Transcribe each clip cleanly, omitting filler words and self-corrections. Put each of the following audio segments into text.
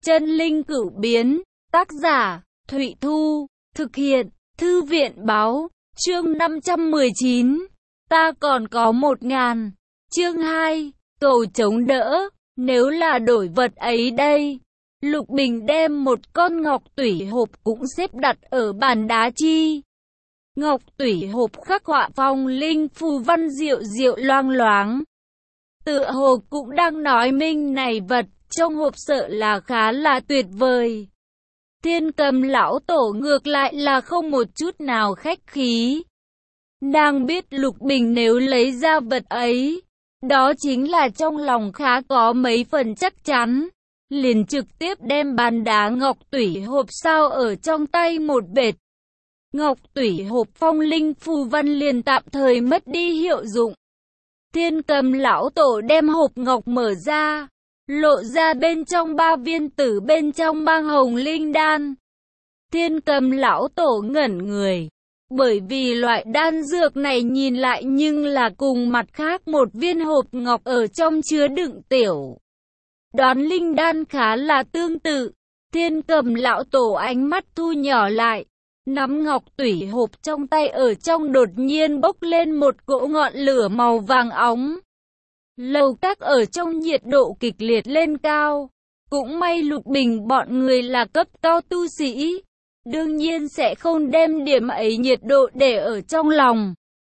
Chân linh cửu biến, tác giả, Thụy Thu, thực hiện, Thư viện báo, chương 519, ta còn có 1.000, chương 2, cầu chống đỡ, nếu là đổi vật ấy đây. Lục Bình đem một con ngọc tủy hộp cũng xếp đặt ở bàn đá chi. Ngọc tủy hộp khắc họa phong linh phù văn diệu diệu loang loáng. Tựa hồ cũng đang nói minh này vật trong hộp sợ là khá là tuyệt vời. Thiên Cầm lão tổ ngược lại là không một chút nào khách khí. Nàng biết Lục Bình nếu lấy ra vật ấy, đó chính là trong lòng khá có mấy phần chắc chắn. Liền trực tiếp đem bàn đá ngọc tủy hộp sao ở trong tay một vệt. Ngọc tủy hộp phong linh phù văn liền tạm thời mất đi hiệu dụng. Thiên Cầm lão tổ đem hộp ngọc mở ra, lộ ra bên trong 3 viên tử bên trong mang hồng linh đan. Thiên Cầm lão tổ ngẩn người, bởi vì loại đan dược này nhìn lại nhưng là cùng mặt khác một viên hộp ngọc ở trong chứa đựng tiểu đoán linh đan khá là tương tự. Thiên Cầm lão tổ ánh mắt thu nhỏ lại, nắm ngọc tủy hộp trong tay ở trong đột nhiên bốc lên một cỗ ngọn lửa màu vàng óng. Lầu các ở trong nhiệt độ kịch liệt lên cao. Cũng may Lục Bình bọn người là cấp cao tu sĩ, đương nhiên sẽ không đem điểm ấy nhiệt độ để ở trong lòng.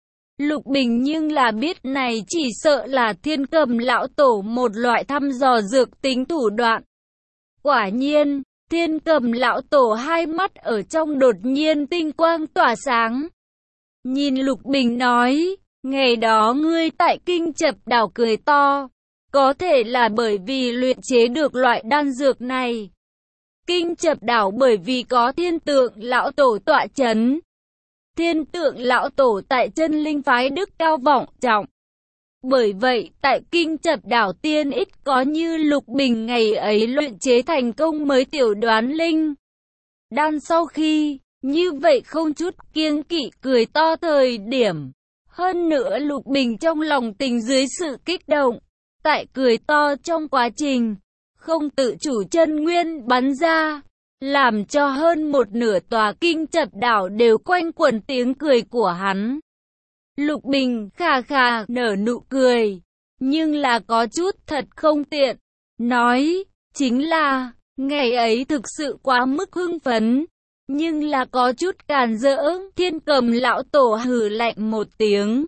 Lục Bình nhưng là biết này chỉ sợ là Thiên Cầm lão tổ một loại thăm dò dược tính thủ đoạn. Quả nhiên, Thiên Cầm lão tổ hai mắt ở trong đột nhiên tinh quang tỏa sáng. Nhìn Lục Bình nói, ngày đó ngươi tại Kinh Chập đảo cười to, có thể là bởi vì luyện chế được loại đan dược này. Kinh Chập đảo bởi vì có Thiên Tượng lão tổ tọa chấn. Thiên Tượng lão tổ tại chân linh phái đức cao vọng trọng. Bởi vậy, tại Kinh Chập đảo tiên ít có như Lục Bình ngày ấy luyện chế thành công mới tiểu đoán linh đan sau khi, như vậy không chút kiêng kỵ cười to thời điểm. Hơn nữa Lục Bình trong lòng tình dưới sự kích động, tại cười to trong quá trình, không tự chủ chân nguyên bắn ra, làm cho hơn một nửa tòa Kinh Chập đảo đều quanh quẩn tiếng cười của hắn. Lục Bình khà khà nở nụ cười, nhưng là có chút thật không tiện, nói, chính là, ngày ấy thực sự quá mức hưng phấn, nhưng là có chút càn rỡ. Thiên Cầm lão tổ hừ lạnh một tiếng,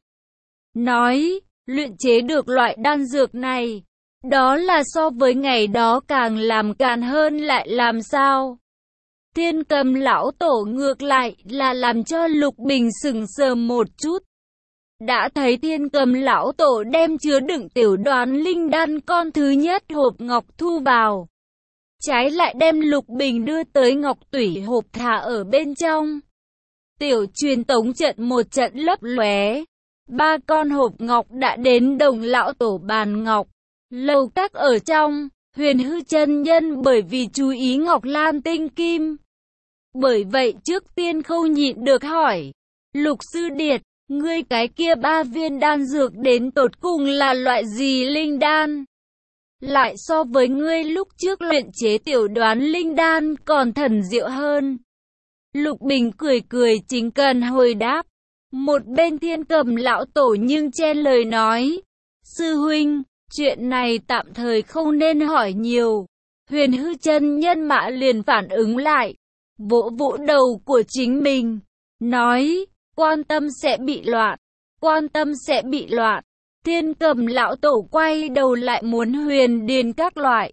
nói, luyện chế được loại đan dược này, đó là so với ngày đó càng làm càn hơn lại làm sao? Thiên Cầm lão tổ ngược lại là làm cho Lục Bình sững sờ một chút. Đã thấy Thiên Cầm lão tổ đem chứa đựng tiểu đoán linh đan con thứ nhất hộp ngọc thu vào, trái lại đem Lục Bình đưa tới ngọc tủy hộp thả ở bên trong. Tiểu truyền tống trận một trận lấp lóe, 3 con hộp ngọc đã đến Đồng lão tổ bàn ngọc. Lầu các ở trong, Huyền Hư chân nhân bởi vì chú ý Ngọc Lan tinh kim, bởi vậy trước tiên không nhịn được hỏi, Lục sư điệt, ngươi cái kia 3 viên đan dược đến tột cùng là loại gì linh đan? Lại so với ngươi lúc trước luyện chế tiểu đoán linh đan còn thần diệu hơn. Lục Bình cười cười chính cần hồi đáp. Một bên Thiên Cầm lão tổ nhưng chen lời nói, sư huynh, chuyện này tạm thời không nên hỏi nhiều. Huyền Hư chân nhân mã liền phản ứng lại, vỗ vỗ đầu của chính mình, nói, quan tâm sẽ bị loạn, quan tâm sẽ bị loạn. Thiên Cầm lão tổ quay đầu lại muốn Huyền Điền các loại.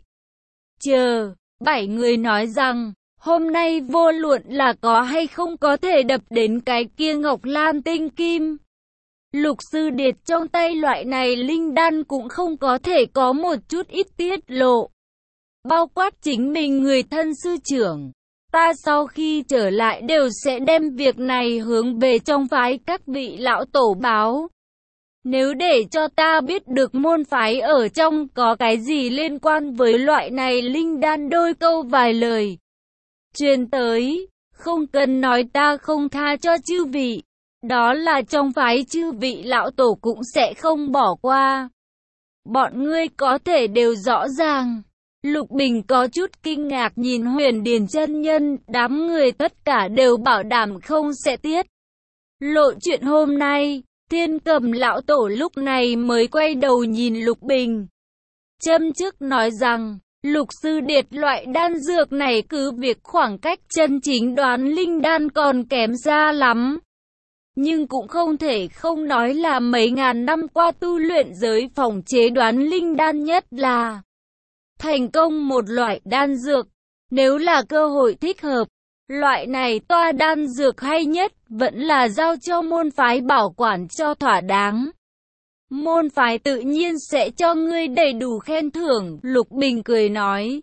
Chờ, 7 người nói rằng, hôm nay vô luận là có hay không có thể đập đến cái kia Ngọc Lan tinh kim. Lục sư điệt trong tay loại này linh đan cũng không có thể có một chút ít tiết lộ. Bao quát chính mình người thân sư trưởng. Ta sau khi trở lại đều sẽ đem việc này hướng về trong phái các vị lão tổ báo. Nếu để cho ta biết được môn phái ở trong có cái gì liên quan với loại này linh đan đôi câu vài lời truyền tới, không cần nói ta không tha cho chư vị. Đó là trong phái chư vị lão tổ cũng sẽ không bỏ qua. Bọn ngươi có thể đều rõ ràng, Lục Bình có chút kinh ngạc nhìn Huyền Điền chân nhân, đám người tất cả đều bảo đảm không sẽ tiết lộ chuyện hôm nay. Thiên Cầm lão tổ lúc này mới quay đầu nhìn Lục Bình, châm chước nói rằng, Lục sư điệt, loại đan dược này cứ việc khoảng cách chân chính đoán linh đan còn kém xa lắm. Nhưng cũng không thể không nói là mấy ngàn năm qua tu luyện giới phòng chế đoán linh đan nhất là thành công một loại đan dược. Nếu là cơ hội thích hợp, loại này toa đan dược hay nhất vẫn là giao cho môn phái bảo quản cho thỏa đáng. Môn phái tự nhiên sẽ cho ngươi đầy đủ khen thưởng, Lục Bình cười nói.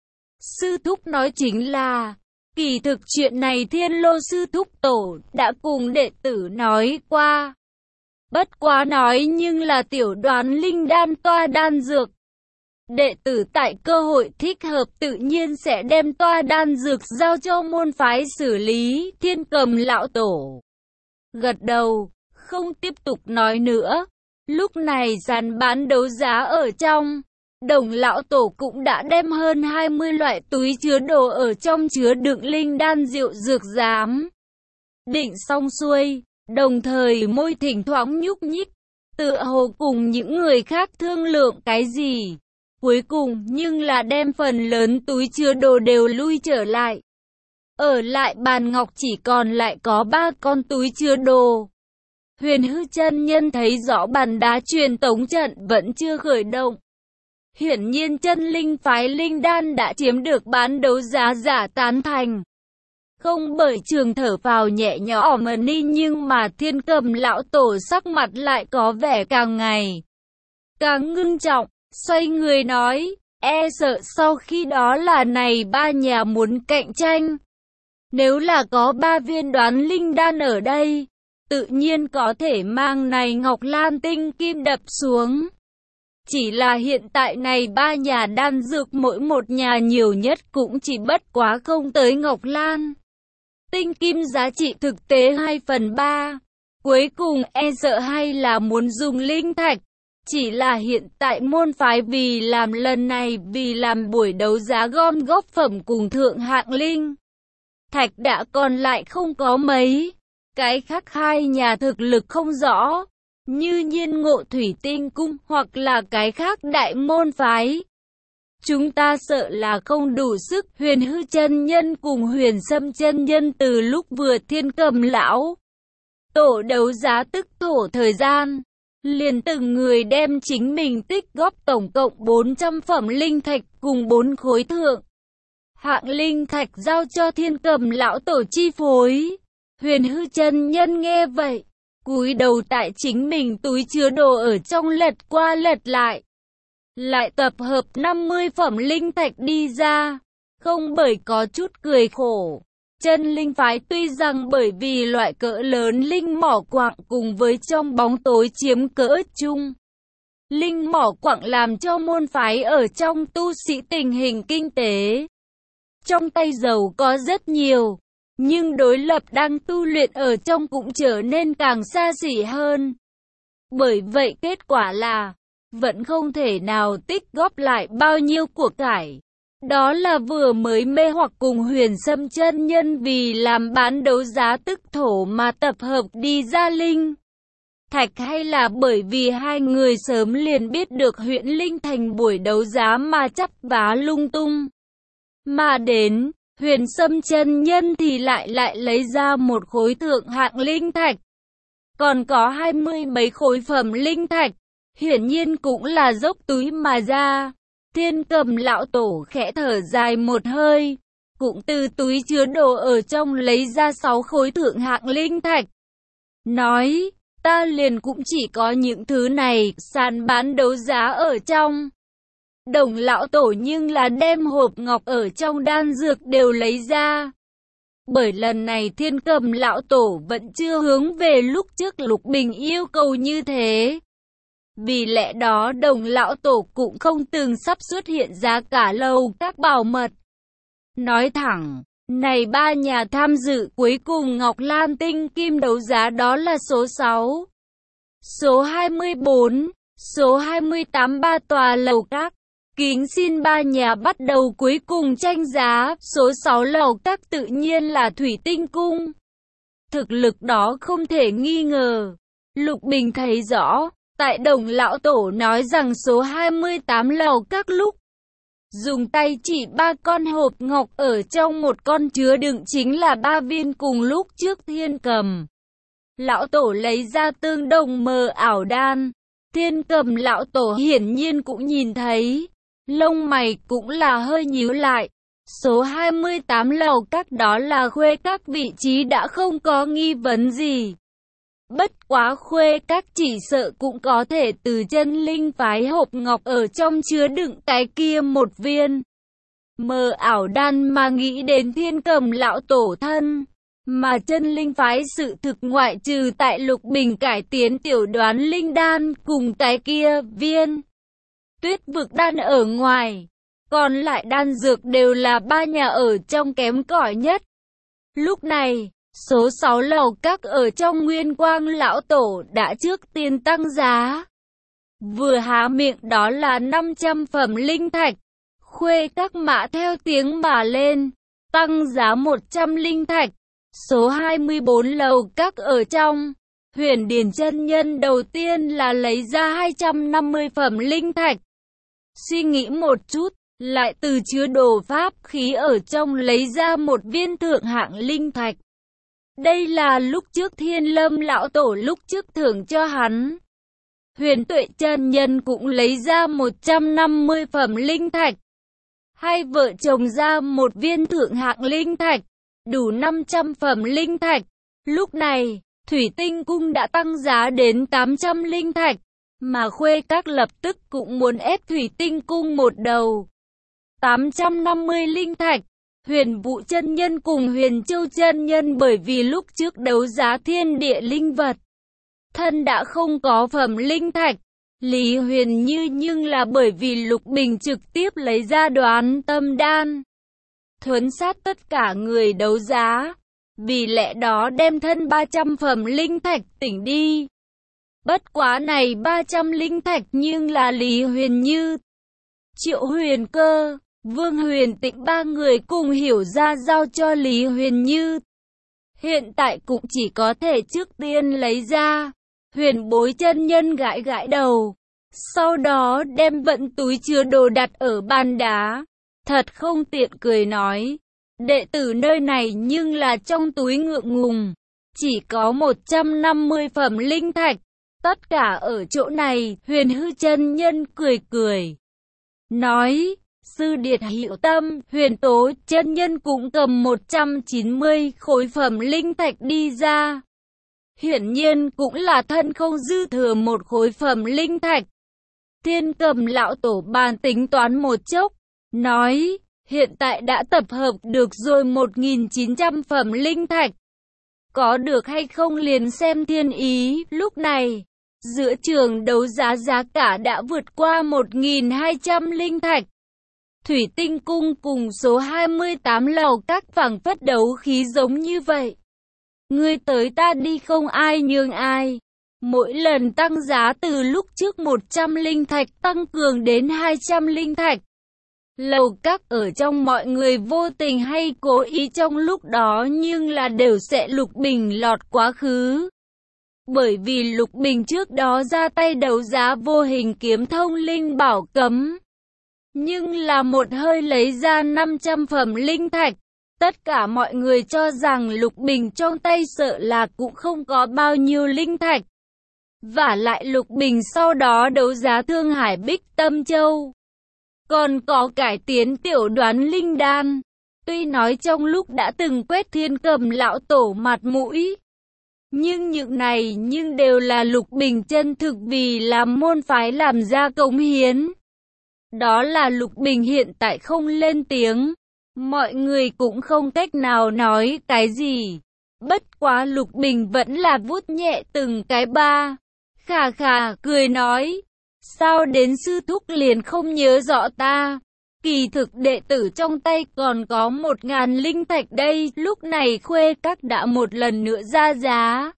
Sư thúc nói chính là, kỳ thực chuyện này Thiên Lô sư thúc tổ đã cùng đệ tử nói qua. Bất quá nói nhưng là tiểu đoán linh đan toa đan dược. Đệ tử tại cơ hội thích hợp tự nhiên sẽ đem toa đan dược giao cho môn phái xử lý. Thiên Cầm lão tổ gật đầu, không tiếp tục nói nữa. Lúc này sàn bán đấu giá ở trong, Đồng lão tổ cũng đã đem hơn 20 loại túi chứa đồ ở trong chứa đựng linh đan rượu dược giám định xong xuôi, đồng thời môi thỉnh thoảng nhúc nhích, tựa hồ cùng những người khác thương lượng cái gì. Cuối cùng nhưng là đem phần lớn túi chứa đồ đều lui trở lại. Ở lại bàn ngọc chỉ còn lại có 3 con túi chứa đồ. Huyền Hư chân nhân thấy rõ bàn đá truyền tống trận vẫn chưa khởi động. Hiển nhiên chân linh phái linh đan đã chiếm được bán đấu giá giả tán thành. Không bởi trường thở vào nhẹ nhõm mà ni, nhưng mà Thiên Cầm lão tổ sắc mặt lại có vẻ càng ngày càng ngưng trọng, xoay người nói, e sợ sau khi đó là này 3 nhà muốn cạnh tranh. Nếu là có 3 viên đoán linh đan ở đây, tự nhiên có thể mang này Ngọc Lan tinh kim đập xuống. Chỉ là hiện tại này 3 nhà đan dược mỗi một nhà nhiều nhất cũng chỉ bất quá không tới Ngọc Lan tinh kim giá trị thực tế 2/3. Cuối cùng e sợ hay là muốn dùng linh thạch. Chỉ là hiện tại môn phái vì làm lần này, vì làm buổi đấu giá gom góp phẩm cùng thượng hạng linh thạch đã còn lại không có mấy. Cái khác 2 nhà thực lực không rõ, như Nhiên Ngộ Thủy Tinh Cung hoặc là cái khác đại môn phái. Chúng ta sợ là không đủ sức. Huyền Hư chân nhân cùng Huyền Sâm chân nhân từ lúc vừa Thiên Cầm lão tổ đấu giá tức thổ thời gian, liền từng người đem chính mình tích góp tổng cộng 400 phẩm linh thạch cùng 4 khối thượng hạng linh thạch giao cho Thiên Cầm lão tổ chi phối. Huyền Hư chân nhân nghe vậy, cúi đầu tại chính mình túi chứa đồ ở trong lật qua lật lại tập hợp 50 phẩm linh thạch đi ra, không bởi có chút cười khổ. Chân linh phái tuy rằng bởi vì loại cỡ lớn linh mỏ quặng cùng với trong bóng tối chiếm cỡ chung, linh mỏ quặng làm cho môn phái ở trong tu sĩ tình hình kinh tế trong tay giàu có rất nhiều, nhưng đối lập đang tu luyện ở trong cũng trở nên càng xa xỉ hơn. Bởi vậy kết quả là vẫn không thể nào tích góp lại bao nhiêu của cải. Đó là vừa mới mê hoặc cùng Huyền Sâm chân nhân vì làm bán đấu giá tức thổ mà tập hợp đi ra linh thạch, hay là bởi vì 2 người sớm liền biết được huyện Linh Thành buổi đấu giá mà chắp vá lung tung mà đến. Huyền Sâm chân nhân thì lại lấy ra một khối thượng hạng linh thạch, còn có 20 mấy khối phẩm linh thạch, hiển nhiên cũng là dốc túi mà ra. Thiên Cầm lão tổ khẽ thở dài một hơi, cũng từ túi chứa đồ ở trong lấy ra 6 khối thượng hạng linh thạch, nói, ta liền cũng chỉ có những thứ này. Sàn bán đấu giá ở trong, Đồng lão tổ nhưng là đem hộp ngọc ở trong đan dược đều lấy ra. Bởi lần này Thiên Cầm lão tổ vẫn chưa hướng về lúc trước Lục Bình yêu cầu như thế. Vì lẽ đó Đồng lão tổ cũng không từng sắp xuất hiện ra cả lầu các bảo mật. Nói thẳng, này 3 nhà tham dự cuối cùng Ngọc Lan tinh kim đấu giá đó là số 6, số 24, số 28 3 tòa lầu các. Kính xin ba nhà bắt đầu cuối cùng tranh giá. Số 6 lầu các tự nhiên là Thủy Tinh Cung. Thực lực đó không thể nghi ngờ. Lục Bình thấy rõ, tại Đồng Lão Tổ nói rằng số 28 lầu các lúc dùng tay chỉ 3 con hộp ngọc ở trong một con chứa đựng chính là 3 viên cùng lúc trước Thiên Cầm Lão Tổ lấy ra tương đồng mờ ảo đan. Thiên Cầm Lão Tổ hiển nhiên cũng nhìn thấy, lông mày cũng là hơi nhíu lại. Số 28 lầu các đó là Khuê Các, vị trí đã không có nghi vấn gì. Bất quá Khuê Các chỉ sợ cũng có thể từ Chân Linh phái hộp ngọc ở trong chứa đựng cái kia một viên mờ ảo đan mà nghĩ đến Thiên Cầm Lão Tổ thân. Mà Chân Linh phái sự thực ngoại trừ tại Lục Bình cải tiến tiểu đoán linh đan cùng cái kia viên Tuyết Vực đan ở ngoài, còn lại đan dược đều là ba nhà ở trong kém cỏi nhất. Lúc này, số 6 lầu các ở trong Nguyên Quang Lão Tổ đã trước tiên tăng giá. Vừa há miệng đó là 500 phẩm linh thạch. Khuê Các mã theo tiếng mà lên, tăng giá 100 linh thạch. Số 24 lầu các ở trong, Huyền Điển chân nhân đầu tiên là lấy ra 250 phẩm linh thạch. Suy nghĩ một chút, lại từ chứa đồ pháp khí ở trong lấy ra một viên thượng hạng linh thạch. Đây là lúc trước Thiên Lâm Lão Tổ lúc trước thưởng cho hắn. Huyền Tuệ chân nhân cũng lấy ra 150 phẩm linh thạch. Hai vợ chồng ra một viên thượng hạng linh thạch, đủ 500 phẩm linh thạch. Lúc này, Thủy Tinh Cung đã tăng giá đến 800 linh thạch, mà Khuê Các lập tức cũng muốn ép Thủy Tinh Cung một đầu. 850 linh thạch. Huyền Vũ chân nhân cùng Huyền Châu chân nhân bởi vì lúc trước đấu giá thiên địa linh vật, thân đã không có phẩm linh thạch. Lý Huyền Như nhưng là bởi vì Lục Bình trực tiếp lấy ra Đoán Tâm đan, thuấn sát tất cả người đấu giá, vì lẽ đó đem thân 300 phẩm linh thạch tỉnh đi. Bất quá này 300 linh thạch nhưng là Lý Huyền Như, Triệu Huyền Cơ, Vương Huyền Tịnh ba người cùng hiểu ra giao cho Lý Huyền Như. Hiện tại cũng chỉ có thể trước tiên lấy ra. Huyền Bối chân nhân gãi gãi đầu, sau đó đem vận túi chứa đồ đặt ở bàn đá. Thật không tiện cười nói, đệ tử nơi này nhưng là trong túi ngượng ngùng, chỉ có 150 phẩm linh thạch. Tất cả ở chỗ này. Huyền Hư chân nhân cười cười, nói, sư điệt hiệu tâm. Huyền Tố chân nhân cũng cầm 190 khối phẩm linh thạch đi ra. Hiển nhiên cũng là thân không dư thừa một khối phẩm linh thạch. Thiên Cầm Lão Tổ bàn tính toán một chốc, nói, hiện tại đã tập hợp được rồi 1.900 phẩm linh thạch. Có được hay không liền xem thiên ý. Lúc này, giữa trường đấu giá giá cả đã vượt qua 1.200 linh thạch. Thủy Tinh Cung cùng số 28 lầu các phảng phất đấu khí giống như vậy. Ngươi tới ta đi không ai nhường ai. Mỗi lần tăng giá từ lúc trước 100 linh thạch tăng cường đến 200 linh thạch. Lầu các ở trong mọi người vô tình hay cố ý trong lúc đó nhưng là đều sẽ Lục Bình lọt quá khứ. Bởi vì Lục Bình trước đó ra tay đấu giá vô hình kiếm thông linh bảo cấm, nhưng là một hơi lấy ra 500 phẩm linh thạch. Tất cả mọi người cho rằng Lục Bình trong tay sợ là cũng không có bao nhiêu linh thạch. Vả lại Lục Bình sau đó đấu giá Thương Hải Bích Tâm Châu, còn có cải tiến tiểu đoán linh đan. Tuy nói trong lúc đã từng quét Thiên Cầm Lão Tổ mặt mũi, nhưng những này nhưng đều là Lục Bình chân thực vì làm môn phái làm ra cống hiến. Đó là Lục Bình hiện tại không lên tiếng, mọi người cũng không cách nào nói cái gì. Bất quá Lục Bình vẫn là vuốt nhẹ từng cái ba, khà khà cười nói, sao đến sư thúc liền không nhớ rõ ta? Kỳ thực đệ tử trong tay còn có 1.000 linh thạch đây. Lúc này Khuê Các đã một lần nữa ra giá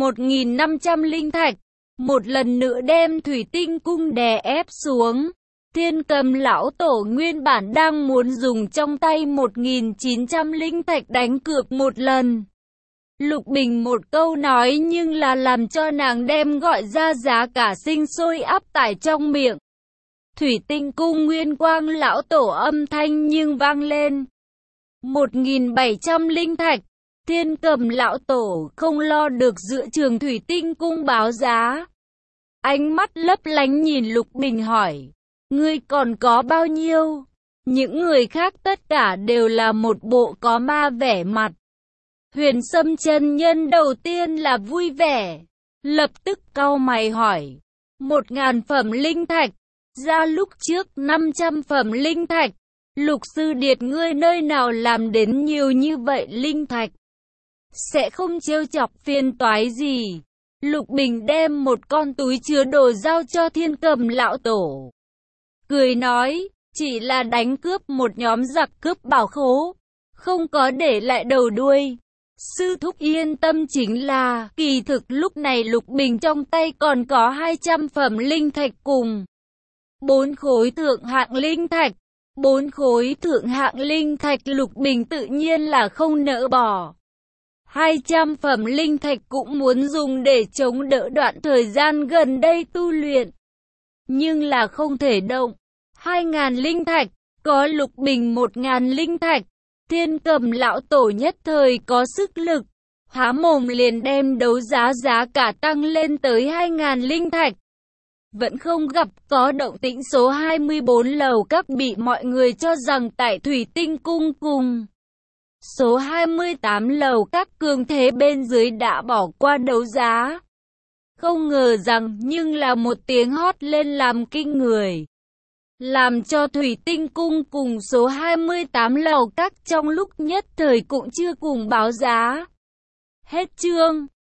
1.500 linh thạch, một lần nữa đem Thủy Tinh Cung đè ép xuống. Thiên Cầm lão tổ nguyên bản đang muốn dùng trong tay 1.900 linh thạch đánh cược một lần. Lục Bình một câu nói nhưng là làm cho nàng đem gọi ra giá cả sinh sôi áp tải trong miệng. Thủy Tinh cung Nguyên Quang lão tổ âm thanh nhưng vang lên. 1.700 linh thạch. Thiên Cầm lão tổ không lo được giữa trường Thủy Tinh cung báo giá. Ánh mắt lấp lánh nhìn Lục Bình hỏi. Ngươi còn có bao nhiêu? Những người khác tất cả đều là một bộ có ma vẻ mặt. Huyền Sâm chân nhân đầu tiên là vui vẻ. Lập tức cau mày hỏi. 1.000 phẩm linh thạch. Ra lúc trước 500 phẩm linh thạch. Lục sư điệt ngươi nơi nào làm đến nhiều như vậy linh thạch? Sẽ không trêu chọc phiền toái gì. Lục Bình đem một con túi chứa đồ giao cho Thiên Cầm lão tổ. Cười nói, chỉ là đánh cướp một nhóm giặc cướp bảo khố. Không có để lại đầu đuôi. Sư thúc yên tâm, chính là, kỳ thực lúc này Lục Bình trong tay còn có 200 phẩm linh thạch cùng 4 khối thượng hạng linh thạch. 4 khối thượng hạng linh thạch Lục Bình tự nhiên là không nỡ bỏ. 200 phẩm linh thạch cũng muốn dùng để chống đỡ đoạn thời gian gần đây tu luyện. Nhưng là không thể động. 2.000 linh thạch, có Lục Bình 1.000 linh thạch. Thiên Cầm lão tổ nhất thời có sức lực. Há mồm liền đem đấu giá giá cả tăng lên tới 2.000 linh thạch. Vẫn không gặp có động tĩnh. Số 24 lầu các bị mọi người cho rằng tại Thủy Tinh cung cùng số 28 lầu các cường thế bên dưới đã bỏ qua đấu giá. Không ngờ rằng nhưng là một tiếng hót lên làm kinh người. Làm cho Thủy Tinh cung cùng số 28 lầu các trong lúc nhất thời cũng chưa cùng báo giá. Hết chương.